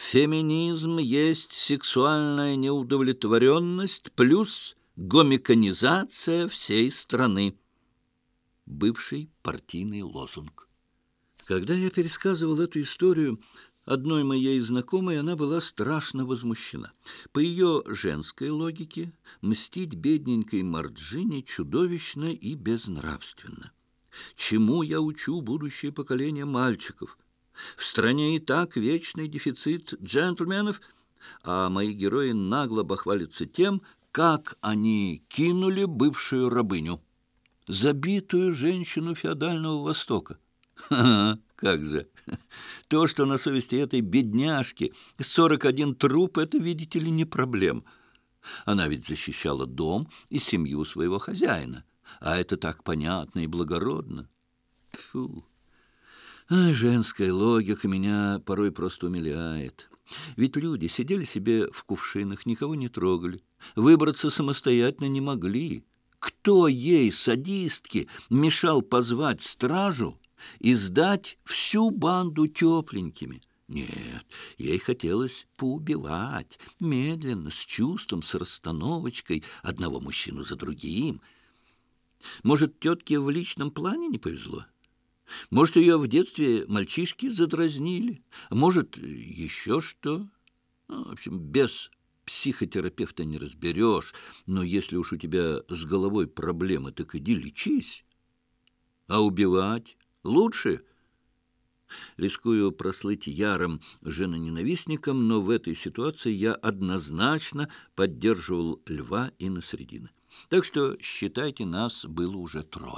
Феминизм есть сексуальная неудовлетворенность плюс гомиконизация всей страны. Бывший партийный лозунг. Когда я пересказывал эту историю одной моей знакомой, она была страшно возмущена. По ее женской логике, мстить бедненькой Марджине чудовищно и безнравственно. Чему я учу будущее поколение мальчиков? В стране и так вечный дефицит джентльменов, а мои герои нагло бахвалятся тем, как они кинули бывшую рабыню, забитую женщину феодального Востока. Ха-ха, как же! То, что на совести этой бедняжки 41 труп, это, видите ли, не проблема. Она ведь защищала дом и семью своего хозяина, а это так понятно и благородно. Фу! Ай, женская логика меня порой просто умиляет. Ведь люди сидели себе в кувшинах, никого не трогали, выбраться самостоятельно не могли. Кто ей, садистке, мешал позвать стражу и сдать всю банду тепленькими? Нет, ей хотелось поубивать, медленно, с чувством, с расстановочкой, одного мужчину за другим. Может, тетке в личном плане не повезло? Может, ее в детстве мальчишки задразнили, может, еще что. Ну, в общем, без психотерапевта не разберешь, но если уж у тебя с головой проблемы, так иди лечись. А убивать лучше. Рискую прослыть ярым женоненавистником, но в этой ситуации я однозначно поддерживал Льва и Насреддина. Так что, считайте, нас было уже 3.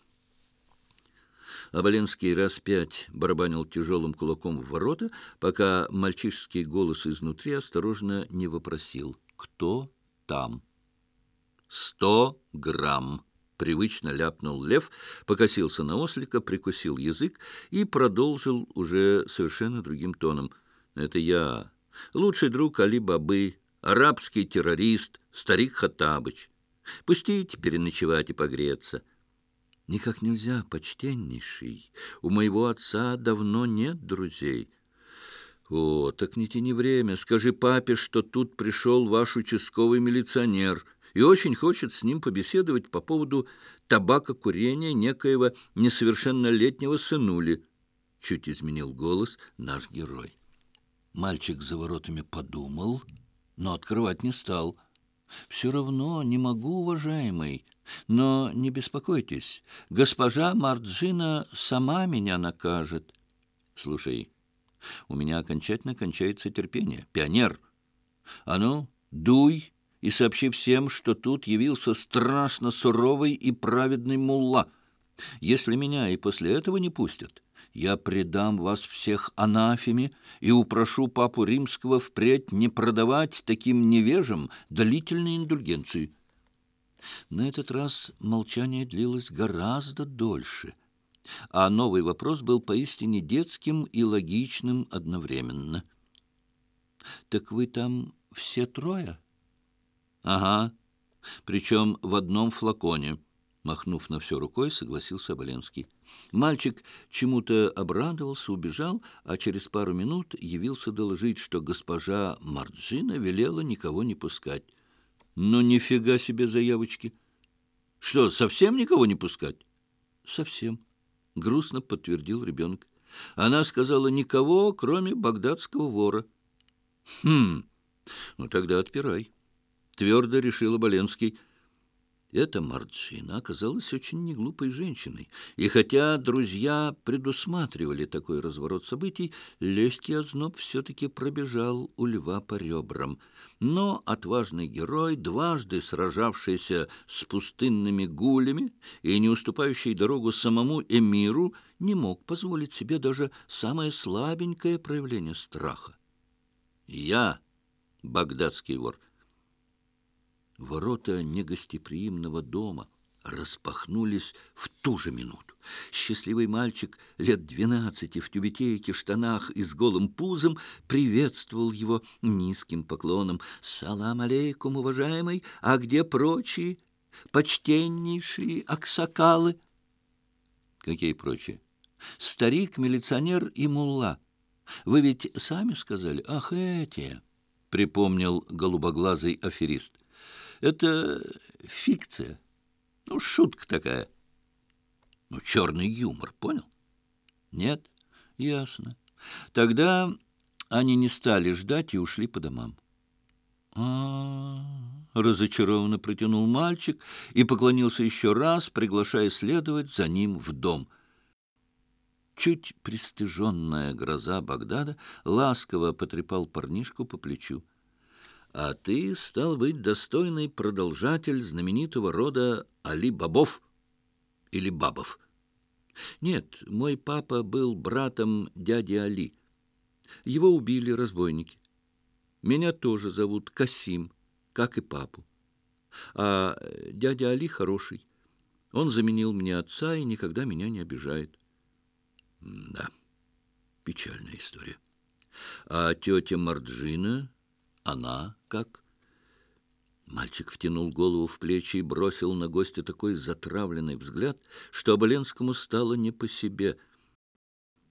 Оболенский раз 5 барабанил тяжелым кулаком в ворота, пока мальчишеский голос изнутри осторожно не вопросил: «Кто там?» 100 грамм!» — привычно ляпнул Лев, покосился на ослика, прикусил язык и продолжил уже совершенно другим тоном. «Это я, лучший друг Али-Бабы, арабский террорист, старик Хаттабыч. Пустите переночевать и погреться». «Никак нельзя, почтеннейший. У моего отца давно нет друзей». «О, так не тяни время. Скажи папе, что тут пришел ваш участковый милиционер и очень хочет с ним побеседовать по поводу табакокурения некоего несовершеннолетнего сынули». Чуть изменил голос наш герой. Мальчик за воротами подумал, но открывать не стал. «Все равно не могу, уважаемый. Но не беспокойтесь, госпожа Марджина сама меня накажет». «Слушай, у меня окончательно кончается терпение. Пионер! А ну, дуй и сообщи всем, что тут явился страшно суровый и праведный мулла. Если меня и после этого не пустят, я предам вас всех анафеме и упрошу папу римского впредь не продавать таким невежам длительной индульгенции». На этот раз молчание длилось гораздо дольше, а новый вопрос был поистине детским и логичным одновременно. «Так вы там все 3?» «Ага, причем в одном флаконе», — махнув на все рукой, согласился Оболенский. Мальчик чему-то обрадовался, убежал, а через пару минут явился доложить, что госпожа Марджина велела никого не пускать. «Ну, нифига себе заявочки! Что, совсем никого не пускать?» «Совсем», — грустно подтвердил ребенок. «Она сказала, никого, кроме багдадского вора». «Хм, ну тогда отпирай», — твердо решил Оболенский. Эта Марджина оказалась очень неглупой женщиной, и хотя друзья предусматривали такой разворот событий, легкий озноб все-таки пробежал у Льва по ребрам. Но отважный герой, дважды сражавшийся с пустынными гулями и не уступающий дорогу самому эмиру, не мог позволить себе даже самое слабенькое проявление страха. «Я багдадский вор». Ворота негостеприимного дома распахнулись в ту же минуту. Счастливый мальчик лет 12 в тюбетейке, штанах и с голым пузом приветствовал его низким поклоном. «Салам алейкум, уважаемый! А где прочие, почтеннейшие аксакалы?» «Какие прочие?» «Старик, милиционер и мулла». Вы ведь сами сказали, ах, эти, — припомнил голубоглазый аферист. Это фикция, ну, шутка такая. Ну, черный юмор, понял? Нет? Ясно. Тогда они не стали ждать и ушли по домам. Разочарованно протянул мальчик и поклонился еще раз, приглашая следовать за ним в дом. Чуть пристыженная гроза Багдада ласково потрепал парнишку по плечу. «А ты, стал быть, достойный продолжатель знаменитого рода Али-Бабов или Бабов. Нет, мой папа был братом дяди Али. Его убили разбойники. Меня тоже зовут Касим, как и папу. А дядя Али хороший. Он заменил мне отца и никогда меня не обижает». Да, печальная история. А тетя Марджина, она как? Мальчик втянул голову в плечи и бросил на гостя такой затравленный взгляд, что Оболенскому стало не по себе.